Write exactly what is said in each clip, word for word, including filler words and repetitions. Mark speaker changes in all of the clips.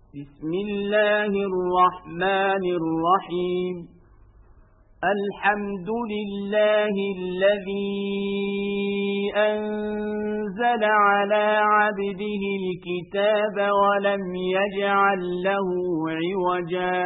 Speaker 1: بسم الله الرحمن الرحيم الحمد لله الذي أنزل على عبده الكتاب ولم يجعل له عوجا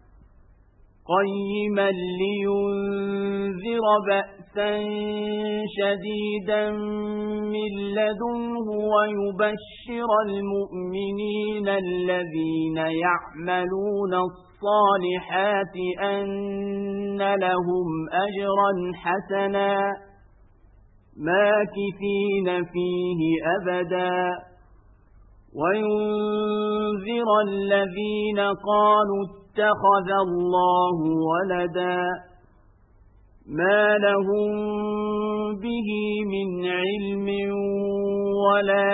Speaker 1: قيما لينذر بأسا شديدا من لدنه ويبشر المؤمنين الذين يعملون الصالحات أن لهم أجرا حسنا ماكثين فيه أبدا وينذر الذين قالوا اتخذ الله ولدا ما لهم به من علم ولا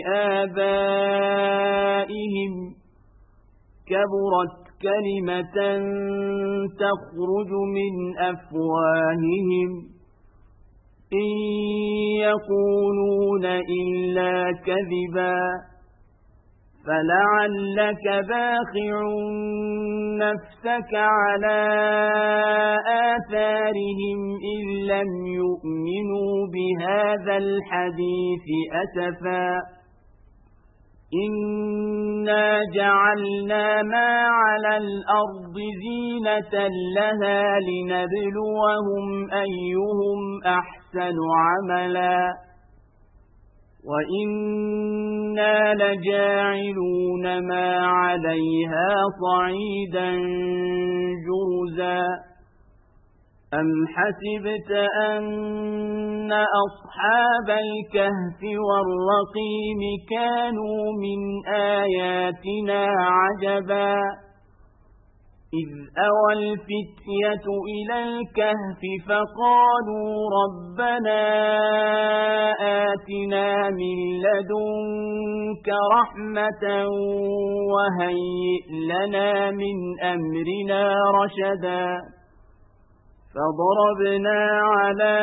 Speaker 1: لآبائهم كبرت كلمة تخرج من أفواههم إن يقولون إلا كذبا فلعلك باخع نفسك على آثارهم إن لم يؤمنوا بهذا الحديث أسفا إنا جعلنا ما على الأرض زينة لها لنبلوهم أيهم أحسن عملا وإنا لجاعلون ما عليها صعيدا جرزا أم حسبت أن أصحاب الكهف والرقيم كانوا من آياتنا عجبا إذ أوى الفتية إلى الكهف فقالوا ربنا آتنا من لدنك رحمة وهيئ لنا من أمرنا رشدا فضربنا على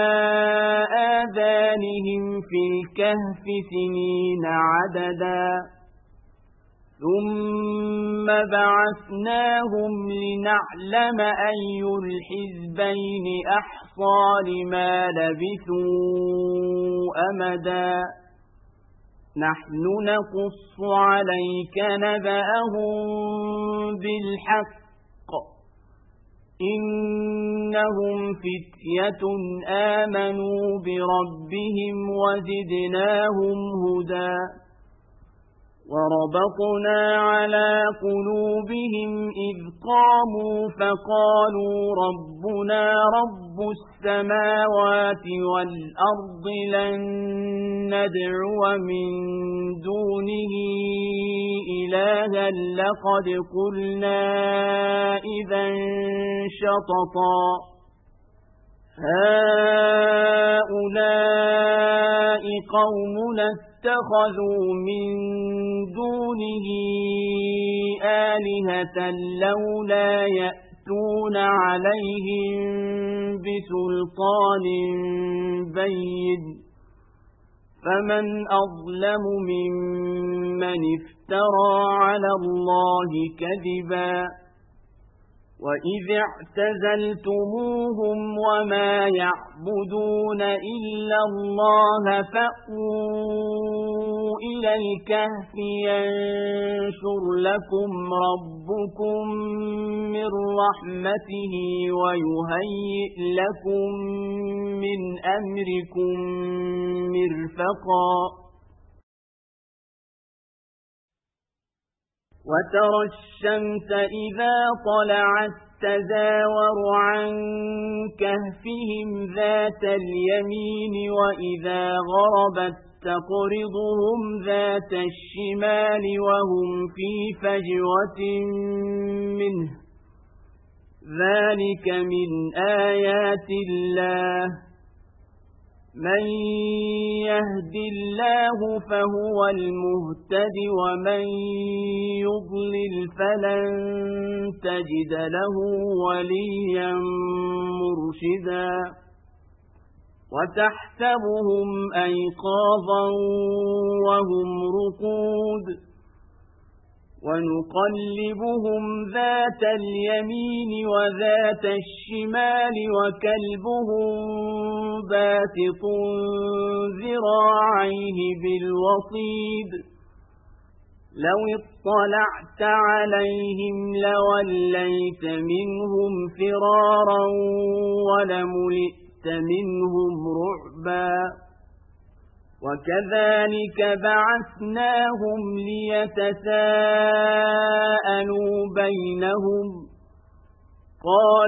Speaker 1: آذانهم في الكهف سنين عددا ثم بعثناهم لنعلم أي الحزبين أحصى لما لبثوا أمدا نحن نقص عليك نبأهم بالحق إنهم فتية آمنوا بربهم وزدناهم هدى وربطنا على قلوبهم إذ قاموا فقالوا ربنا رب السماوات والأرض لن ندعو من دونه إلها لقد قلنا إذا شططا هؤلاء قومنا اتخذوا من دونه آلهة لولا يأتون عليهم بسلطان بين فمن أظلم ممن افترى على الله كذبا وإذ اعتزلتموهم وما يعبدون إلا الله فأووا إلى الكهف ينشر لكم ربكم من رحمته ويهيئ لكم من أمركم مرفقا وترى الشمس إذا طلعت تزاور عن كهفهم ذات اليمين وإذا غربت تقرضهم ذات الشمال وهم في فجوة منه ذلك من آيات الله من يهد الله فهو المهتد ومن يضلل فلن تجد له وليا مرشدا وتحسبهم أيقاظا وهم رقود ونقلبهم ذات اليمين وذات الشمال وكلبهم باسط ذراعيه بالوصيد لو اطلعت عليهم لوليت منهم فرارا ولملئت منهم رعبا وكذلك بعثناهم ليتساءلوا بينهم قال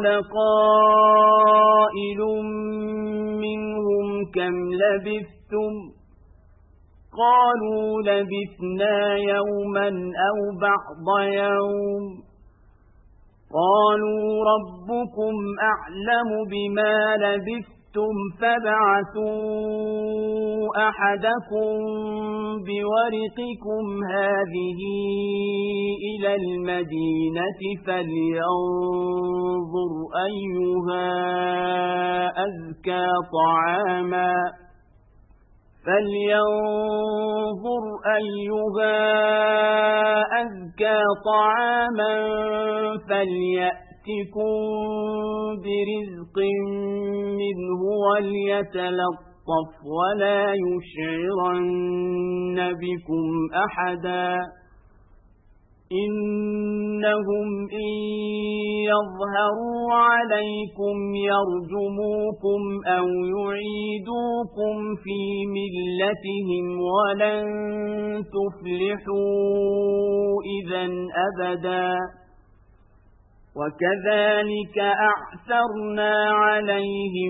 Speaker 1: قائل منهم كم لبثتم قالوا لبثنا يوما أو بعض يوم قالوا ربكم أعلم بما لبثتم فابعثوا أحدكم بورقكم هذه إلى المدينة فلينظر أيها أزكى طعاما فلينظر أيها أزكى طعاما فليأتكم برزق منه وليتلطف ولا يشعرن بكم أحدا إنهم إن يظهروا عليكم يرجموكم أو يعيدوكم في ملتهم ولن تفلحوا إذا أبدا وكذلك أعثرنا عليهم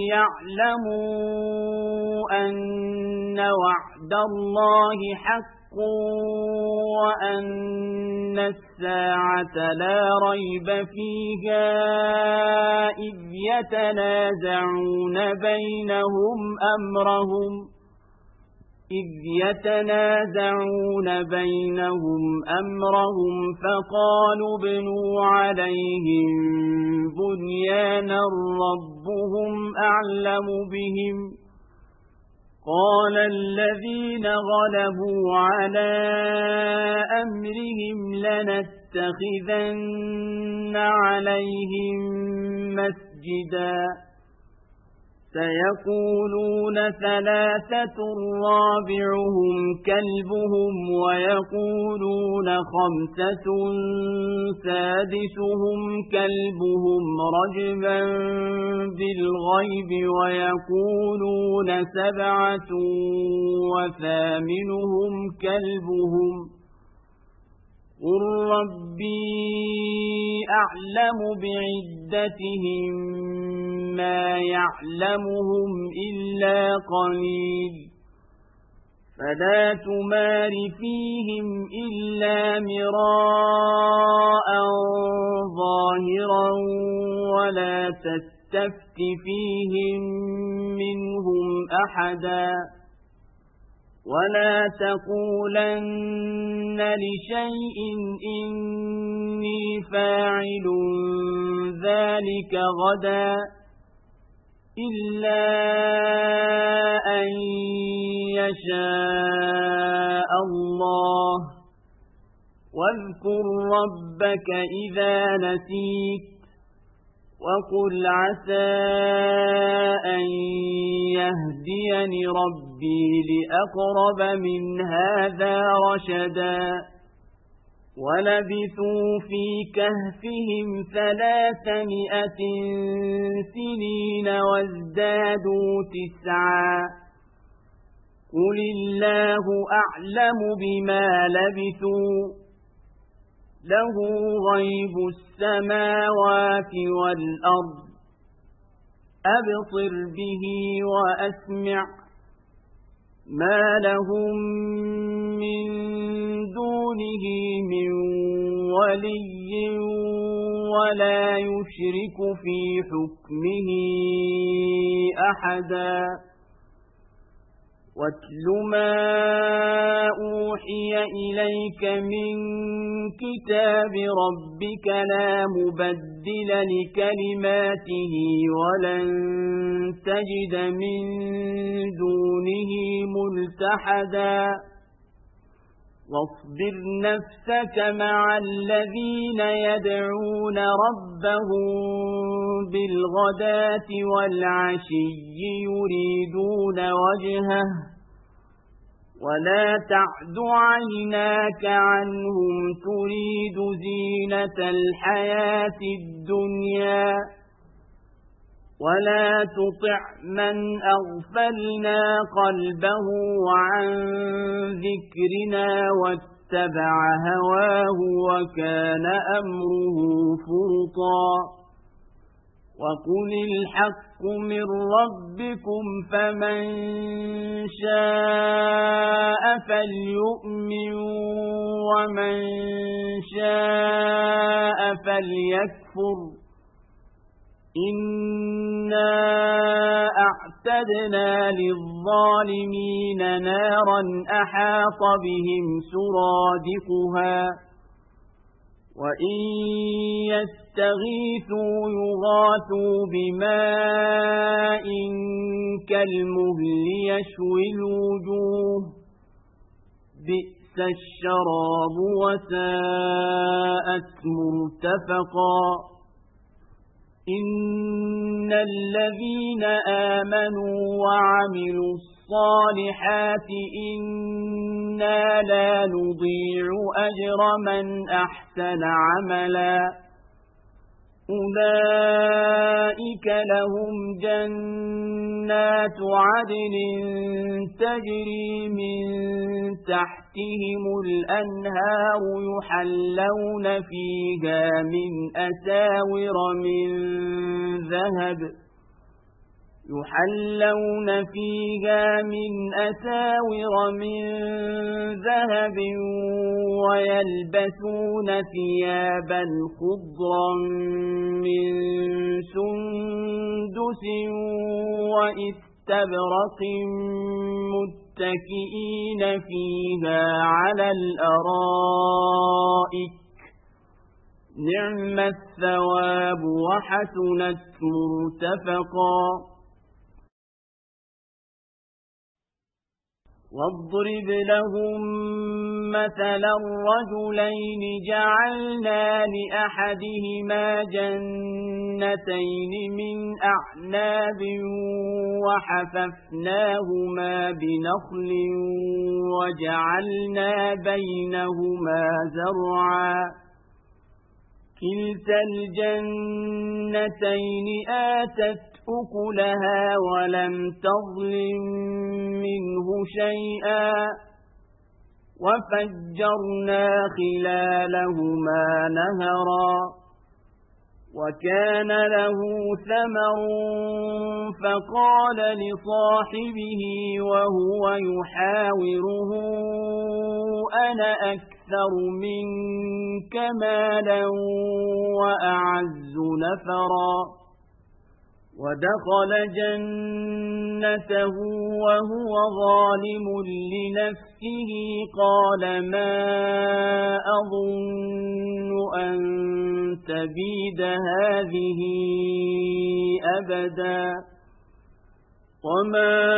Speaker 1: ليعلموا أن وعد الله حق وأن الساعة لا ريب فيها إذ يتنازعون بينهم أمرهم إذ يتنازعون بينهم أمرهم فقالوا ابنوا عليهم بنيانا ربهم أعلم بهم قال الذين غلبوا على أمرهم لنتخذن عليهم مسجدا سيقولون ثلاثة رابعهم كلبهم ويقولون خمسة سادسهم كلبهم رجما بالغيب ويقولون سبعة وثامنهم كلبهم قل ربي أعلم بعدتهم ما يعلمهم إلا قليل فلا تمار فيهم إلا مراء ظاهرا ولا تستفت فيهم منهم أحدا ولا تقولن لشيء إني فاعل ذلك غدا إلا أن يشاء الله واذكر ربك إذا نسيت وقل عسى أن يهديني ربي لأقرب من هذا رشدا ولبثوا في كهفهم ثلاثمائة سنين وازدادوا تسعا قل الله أعلم بما لبثوا له غيب السماوات والأرض أبصر به وأسمع ما لهم من دونه من ولي ولا يشرك في حكمه أحدا واتل ما أوحي إليك من كتاب ربك لا مبدل لكلماته ولن تجد من دونه ملتحدا واصبر نفسك مع الذين يدعون ربهم بالغداة والعشي يريدون وجهه ولا تعد عيناك عنهم تريد زينة الحياة الدنيا ولا تطع من أغفلنا قلبه عن ذكرنا واتبع هواه وكان أمره فرطا وقل الحق من ربكم فمن شاء فليؤمن ومن شاء فليكفر إنا أعتدنا للظالمين نارا أحاط بهم سرادقها وإن يستغيثوا يغاثوا بماء كالمهل يشوي الوجوه بئس الشراب وساءت مرتفقا إن الذين آمنوا وعملوا الصالحات إنا لا نضيع أجر من أحسن عملا أولئك لهم جنات عدن تجري من تحتهم الأنهار يحلون فيها من أساور من ذهب يحلون فيها من أساور من ذهب ويلبسون ثيابا خضرا من سندس وإستبرق متكئين فيها على الأرائك نعم الثواب وحسنت مرتفقا واضرب لهم مثلا الرجلين جعلنا لأحدهما جنتين من أعناب وحففناهما بنخل وجعلنا بينهما زرعا كلتا الجنتين آتت أكلها ولم تظلم منه شيئا وفجرنا خلالهما نهرا وكان له ثمر فقال لصاحبه وهو يحاوره أنا أكثر منك مالا وأعز نفرا ودخل جنته وهو ظالم لنفسه قال ما أظن أن تبيد هذه أبدا وما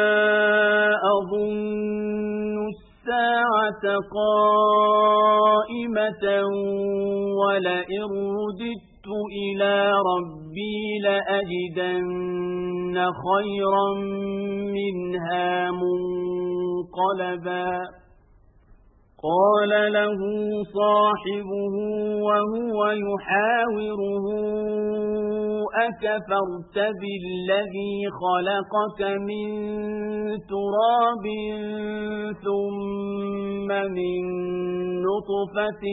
Speaker 1: أظن الساعة قائمة ولئن رددت إلى ربي لأجدن خيرا منها منقلبا قال له صاحبه وهو يحاوره أكفرت بالذي خلقك من تراب ثم من نطفة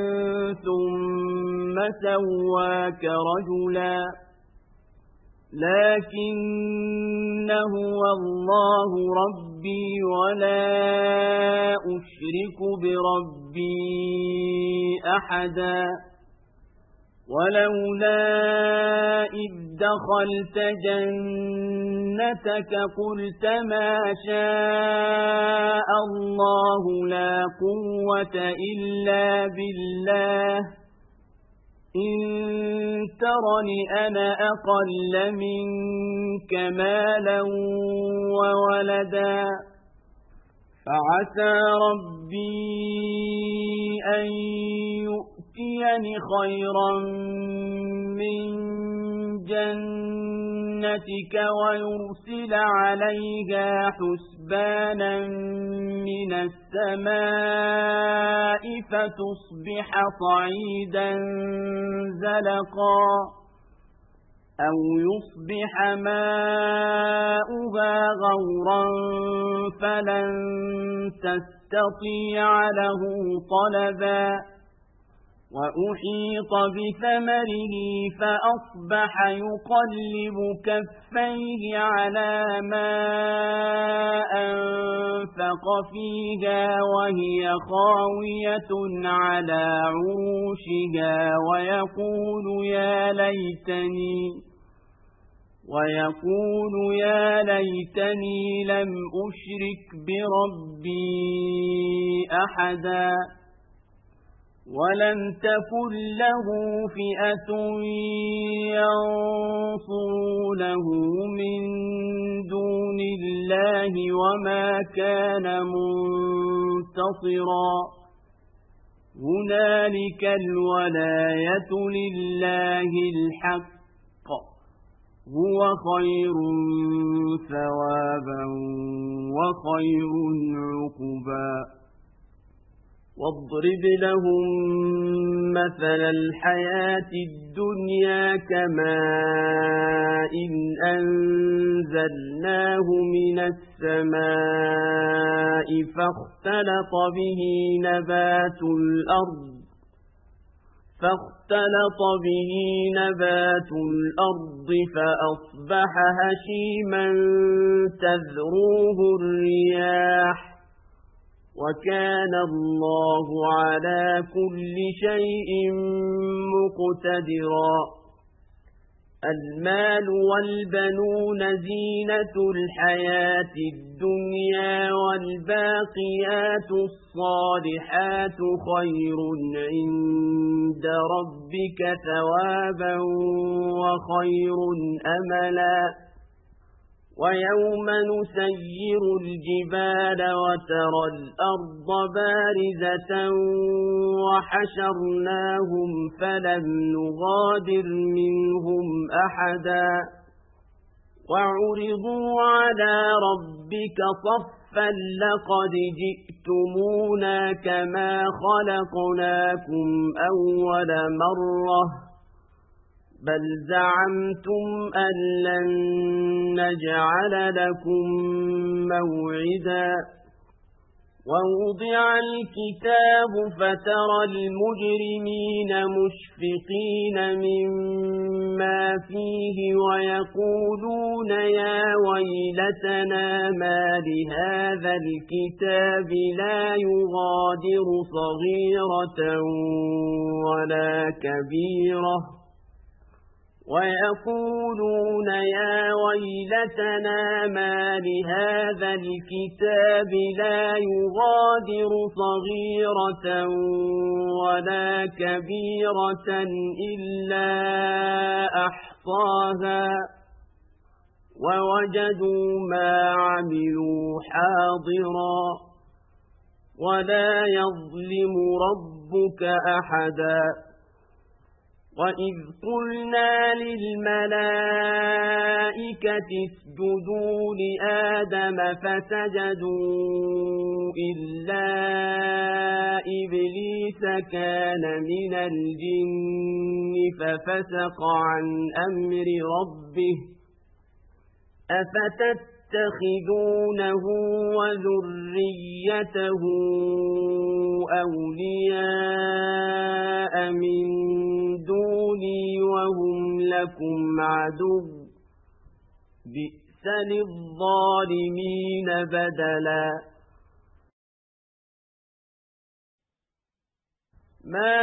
Speaker 1: ثم سواك رجلا لكن هو الله ربي ولا أشرك بربي أحدا ولولا إذ دخلت جنتك قلت ما شاء الله لا قوة إلا بالله إن ترني أنا أقل منك مالا وولدا فعسى ربي أن يؤتيني خيرا من جنتك ويرسل عليها حسبانا من السماء فتصبح صعيدا زلقا أو يصبح ماؤها غورا فلن تستطيع له طلبا وأحيط بثمره فأصبح يقلب كفيه على ما أنفق فيها وهي خاوية على عروشها ويقول يا ليتني ويقول يا ليتني لم أشرك بربي أحدا ولم تكن له فئة ينصرونه من دون الله وما كان منتصرا هنالك الولاية لله الحق هو خير ثوابا وخير عقبا واضرب لهم مثل الحياة الدنيا كماء إن أنزلناه من السماء فاختلط به نبات الأرض فاختلط به نبات الأرض فأصبح هشيما تذروه الرياح وكان الله على كل شيء مقتدرا المال والبنون زينة الحياة الدنيا والباقيات الصالحات خير عند ربك ثوابا وخير أملا ويوم نسير الجبال وترى الأرض بارزة وحشرناهم فلم نغادر منهم أحدا وعرضوا على ربك صفا لقد جئتمونا كما خلقناكم أول مرة بل زعمتم أن لن نجعل لكم موعدا ووضع الكتاب فترى المجرمين مشفقين مما فيه ويقولون يا ويلتنا ما لهذا الكتاب لا يغادر صغيرة ولا كبيرة ويقولون يا ويلتنا ما لهذا الكتاب لا يغادر صغيرة ولا كبيرة إلا أحصاها ووجدوا ما عملوا حاضرا ولا يظلم ربك أحدا وإذ قلنا للملائكة اسجدوا لآدم فسجدوا إلا إبليس كان من الجن ففسق عن أمر ربه أفتتخذونه وذريته أولياء من دوني وهم لكم عدو بئس للظالمين بدلا ما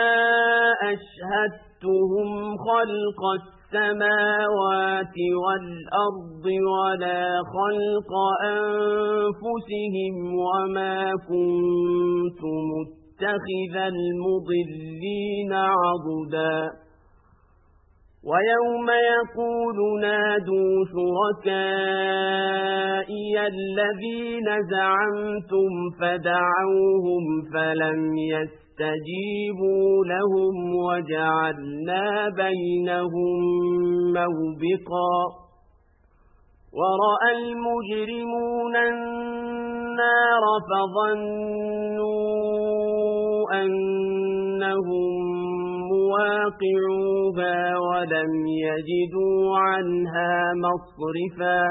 Speaker 1: أشهدتهم خلق السماوات والأرض ولا خلق أنفسهم وما كنت متخذ المضلين عضدا ويوم يقول نادوا شركائي الذين زعمتم فدعوهم فلم يستجيبوا لهم وجعلنا بينهم موبقا ورأى المجرمون النار فظنوا أنهم مواقعوها ولم يجدوا عنها مصرفا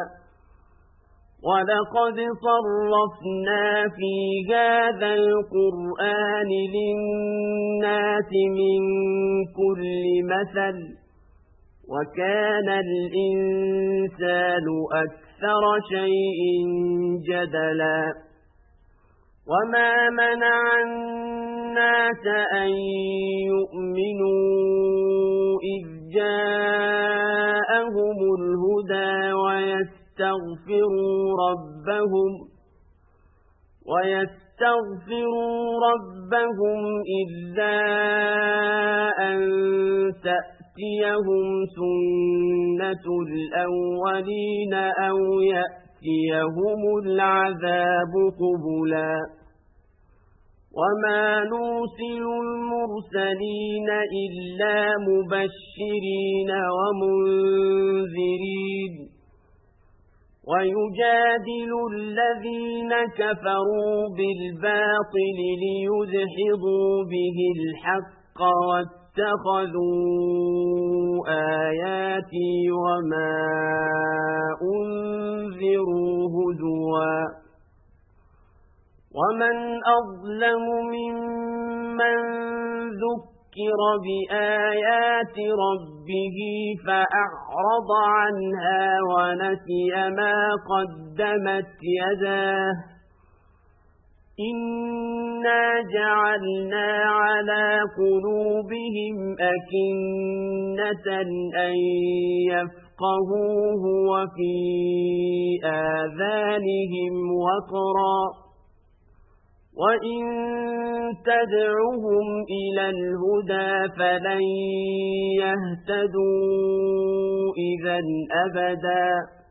Speaker 1: ولقد صرفنا في هذا القرآن للناس من كل مثل وكان الإنسان أكثر شيء جدلا وما منع الناس أن يؤمنوا إذ جاءهم الهدى ويستغفروا ربهم ويستغفروا ربهم إلا أن تأتيهم سنة الأولين أو يأتيهم العذاب قبلا وما نرسل المرسلين إلا مبشرين ومنذرين ويجادل الذين كفروا بالباطل ليدحضوا به الحق واتخذوا آياتي وما أنذروا هزوا ومن أظلم ممن ذكر بآيات ربه فأعرض عنها ونسي ما قدمت يداه إنا جعلنا على قلوبهم أكنة أن يفقهوه وفي آذانهم وقرا وإن تدعهم إلى الهدى فلن يهتدوا إذا أبدا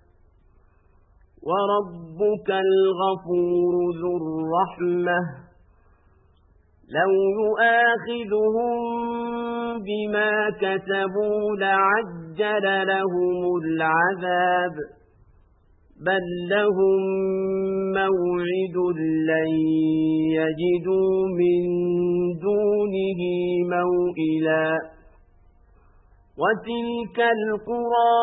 Speaker 1: وربك الغفور ذو الرحمة لو يؤاخذهم بما كسبوا لعجل لهم العذاب بل لهم موعد لن يجدوا من دونه موئلا وتلك القرى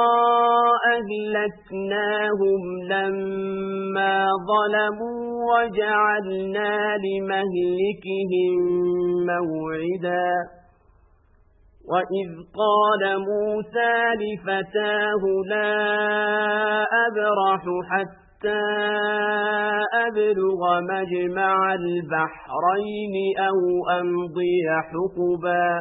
Speaker 1: أهلكناهم لما ظلموا وجعلنا لمهلكهم موعدا وإذ قال موسى لفتاه لا أبرح حتى أبلغ مجمع البحرين أو أمضي حقبا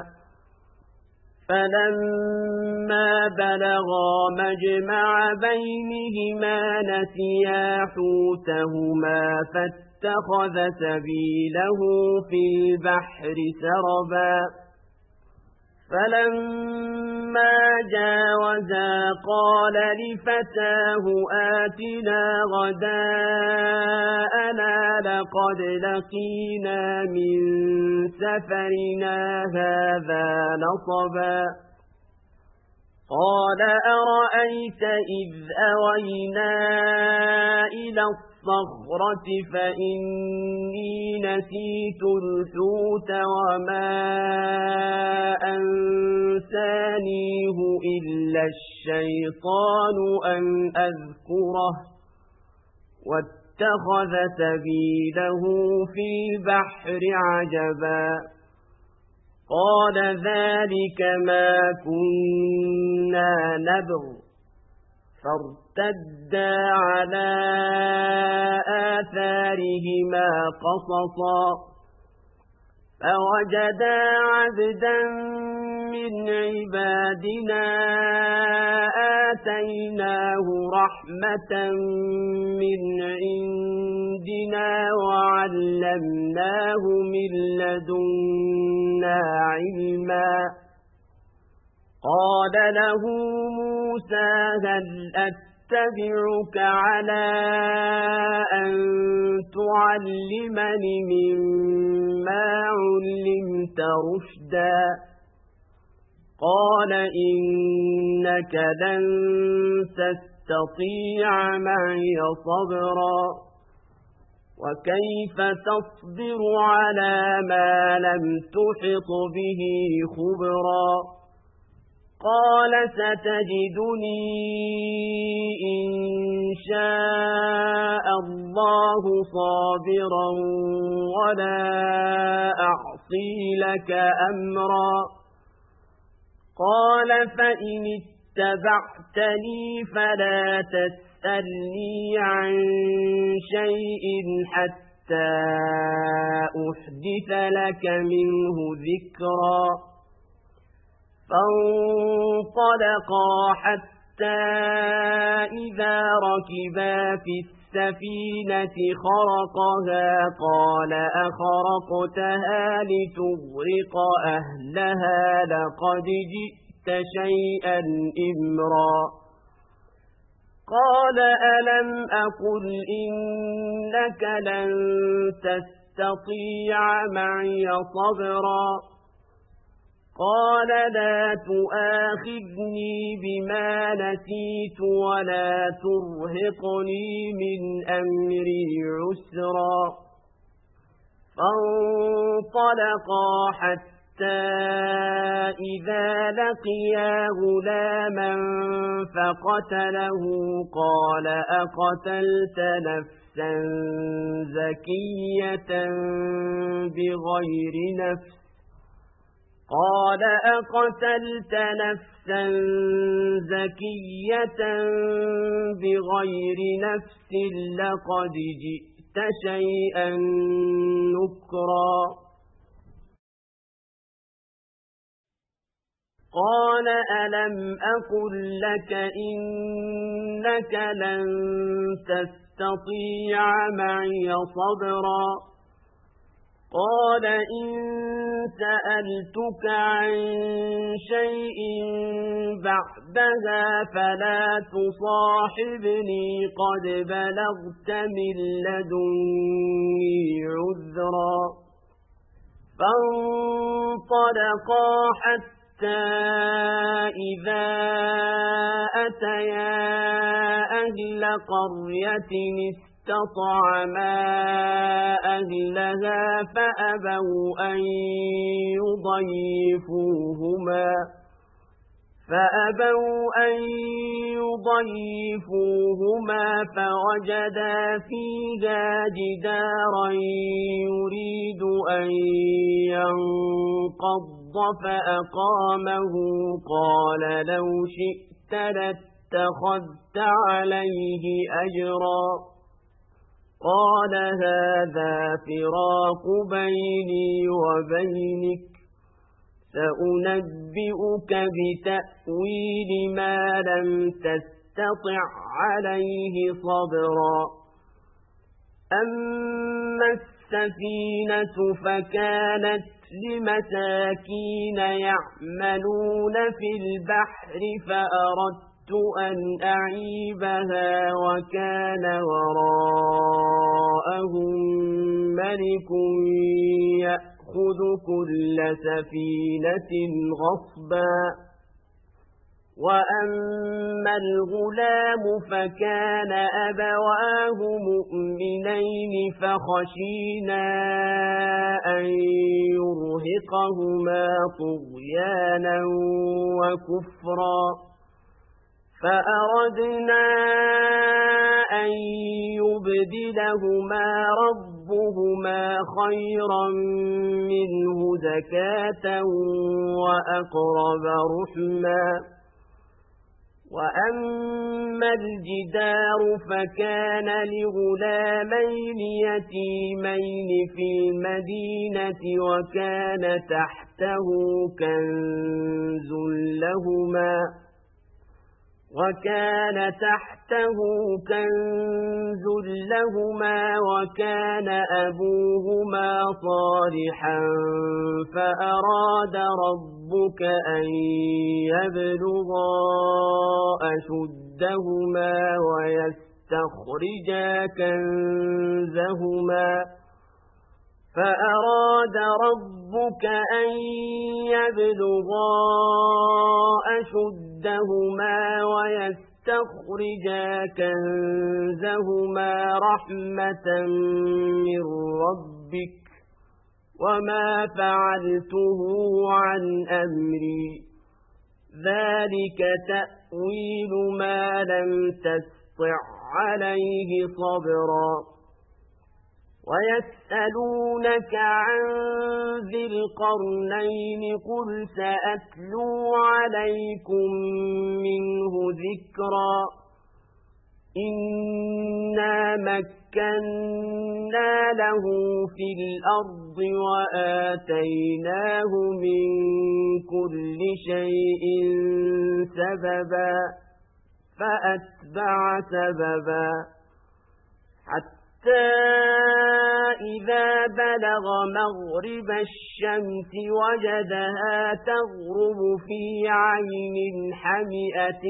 Speaker 1: فلما بلغا مجمع بينهما نسيا حوتهما فاتخذ سبيله في البحر سربا فلما جاوزا قال لفتاه آتنا غداءنا لقد لقينا من سفرنا هذا نصبا قال أرأيت إذ أوينا إلى الصخرة فإني نسيت الحوت وما أنسانيه إلا الشيطان أن أذكره واتخذ سبيله في البحر عجبا قال ذلك ما كنا نبغ فارتدا على آثارهما قصصا فوجدا عبدا من عبادنا آتيناه رحمة من عندنا وعلمناه من لدنا علما قال له موسى هل أتبعك على أن تعلمني مما علمت رشدا قال إنك لن تستطيع معي صبرا وكيف تصبر على ما لم تحط به خبرا قال ستجدني إن شاء الله صابرا ولا أعصي لك أمرا قال فإن اتبعتني فلا تسألني عن شيء حتى أحدث لك منه ذكرا فانطلقا حتى إذا ركبا في السفينة خرقها قال أخرقتها لتغرق أهلها لقد جئت شيئا إمرا قال ألم أقل إنك لن تستطيع معي صبرا قال لا تؤاخذني بما نسيت ولا ترهقني من أمري عسرا فانطلقا حتى إذا لقيا غلاما فقتله قال أقتلت نفسا زكية بغير نفس قال أقتلت نفسا زكية بغير نفس لقد جئت شيئا نكرا قال ألم أقل لك إنك لن تستطيع معي صبرا قال إن سألتك عن شيء بعدها فلا تصاحبني قد بلغت من لدني عذرا فانطلقا حتى إذا أتيا أهل قرية استطعما أهلها فأبوا أن يضيفوهما فأبوا أن يضيفوهما فوجدا فيها جدارا يريد أن ينقض فأقامه قال لو شئت لاتخذت عليه أجرا قال هذا فراق بيني وبينك سأنبئك بتأويل ما لم تستطع عليه صبرا أما السفينة فكانت لمساكين يعملون في البحر فأردت أن أعيبها وكان وراءهم ملك يأخذ كل سفينة غصبا وأما الغلام فكان أبواه مؤمنين فخشينا أن يرهقهما طغيانا وكفرا فأردنا أن يبدلهما ربهما خيرا منه زكاة وأقرب رحما وأما الجدار فكان لغلامين يتيمين في المدينة وكان تحته كنز لهما وكان تحته كنز لهما وكان أبوهما صالحا فأراد ربك أن يبلغا أشدهما ويستخرجا كنزهما فأراد ربك أن يبلغا أشدهما ويستخرجا كنزهما رحمة من ربك وما فعلته عن أمري ذلك تأويل ما لم تستطع عليه صبرا ويسألونك عن ذي القرنين قل سأتلو عليكم منه ذكرا إنا مكنا له في الأرض وآتيناه من كل شيء سببا فأتبع سببا حتى حتى إذا بلغ مغرب الشمس وجدها تغرب في عين حمئة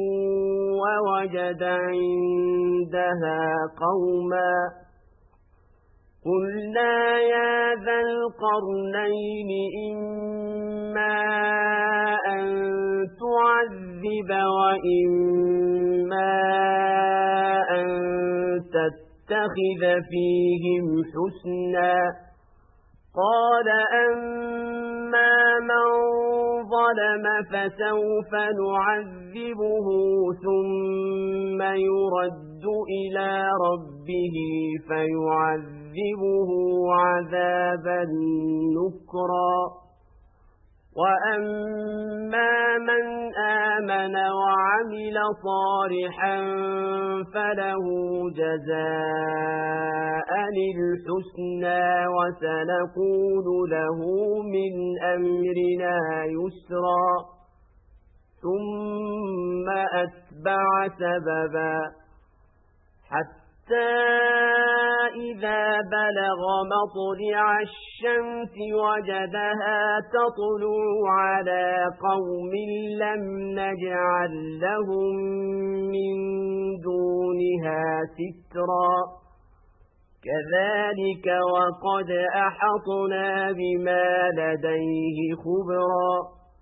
Speaker 1: ووجد عندها قوما قلنا يا ذا القرنين إما أن تعذب وإما أن تتبع اتخذ فيهم حسنا قال أما من ظلم فسوف نعذبه ثم يرد إلى ربه فيعذبه عذابا نكرا وأما من آمن وعمل صالحا فله جزاء الحسنى وسنقول له من أمرنا يسرا ثم أتبع سببا حتى إذا بلغ مطلع الشمس وجدها تطلع على قوم لم نجعل لهم من دونها سترا كذلك وقد أحطنا بما لديه خبرا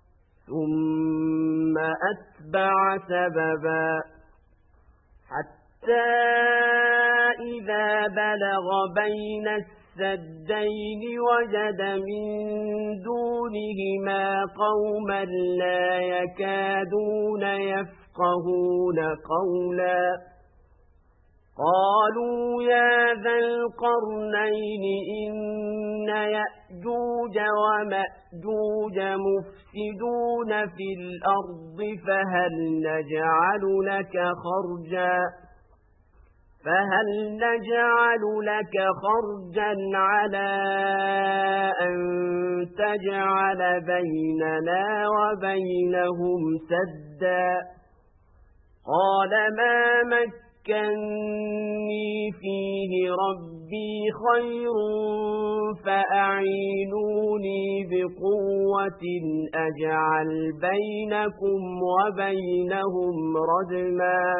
Speaker 1: ثم أتبع سببا حتى حتى إذا بلغ بين السدين وجد من دونهما قوما لا يكادون يفقهون قولا قالوا يا ذا القرنين إن يأجوج ومأجوج مفسدون في الأرض فهل نجعل لك خرجا فهل نجعل لك خرجا على أن تجعل بيننا وبينهم سدا قال ما مكني فيه ربي خير فأعينوني بقوة أجعل بينكم وبينهم ردما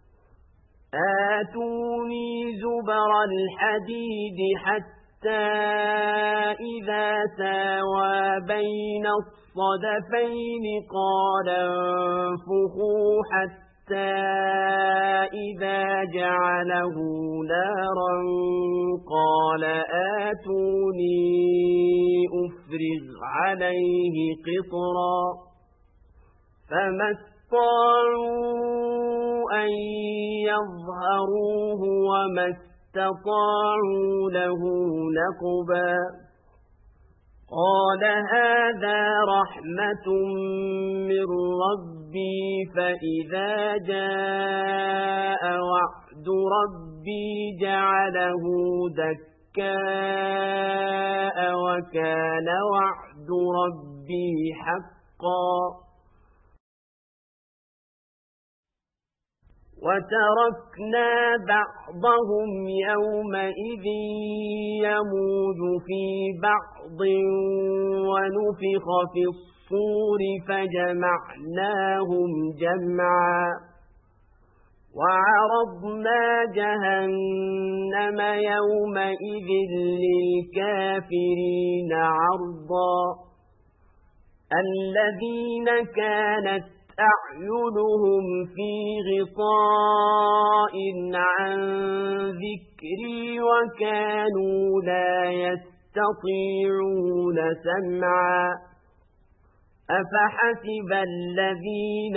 Speaker 1: آتوني زبر الحديد حتى إذا ساوى بين الصدفين قال انفخوا حتى إذا جعله نارا قال آتوني أفرغ عليه قطرا فما استطاعوا أن يظهروه وما استطاعوا له نقبا قال هذا رحمة من ربي فإذا جاء وعد ربي جعله دكاء وكان وعد ربي حقا وتركنا بعضهم يومئذ يموج في بعض ونفخ في الصور فجمعناهم جمعا وعرضنا جهنم يومئذ للكافرين عرضا الذين كانت أعينهم في غطاء عن ذكري وكانوا لا يستطيعون سمعا أفحسب الذين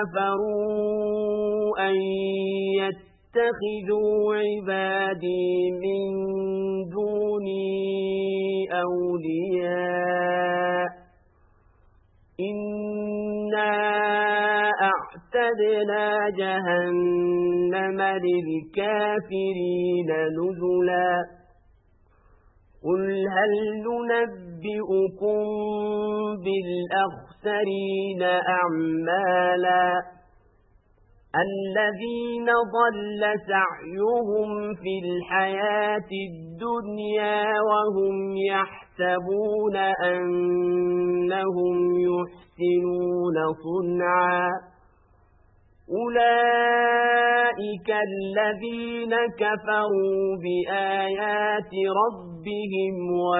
Speaker 1: كفروا أن يتخذوا عبادي من دوني أولياء إنا أعتدنا جهنم للكافرين نزلا قل هل ننبئكم بالأخسرين أعمالا الذين ضل سعيهم في الحياة الدنيا وهم يحسبون أنهم يحسنون صنعا أولئك الذين كفروا بآيات ربهم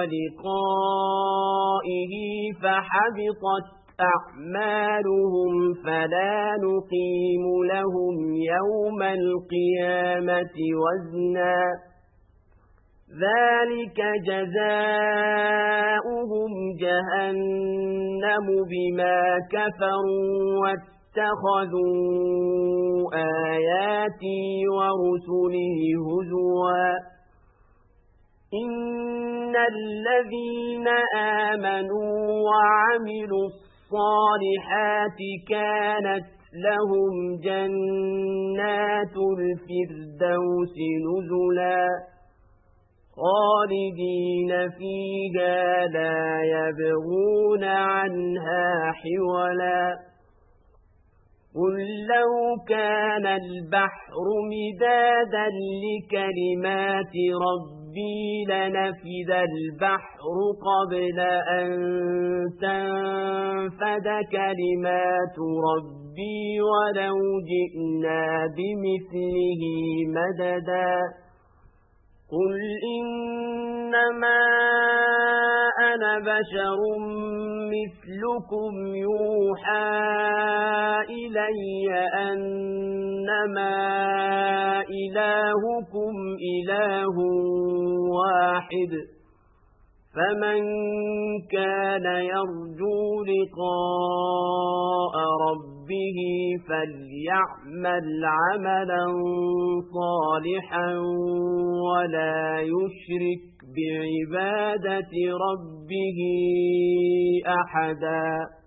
Speaker 1: ولقائه فحبطت أعمالهم فلا نقيم لهم يوم القيامة وزنا ذلك جزاؤهم جهنم بما كفروا واتخذوا آياتي ورسلي هزوا إن الذين آمنوا وعملوا الصالحات كانت لهم جنات الفردوس نزلا خالدين فيها لا يبغون عنها حولا قل لو كان البحر مدادا لكلمات ربي لنفد البحر قبل أن تنفد كلمات ربي ولو جئنا بمثله مددا قل إنما أنا بشر مثلكم يوحى إلي أنما إلهكم إله واحد فمن كان يرجو لقاء ربه فليعمل عملا صالحا ولا يشرك بعبادة ربه أحدا.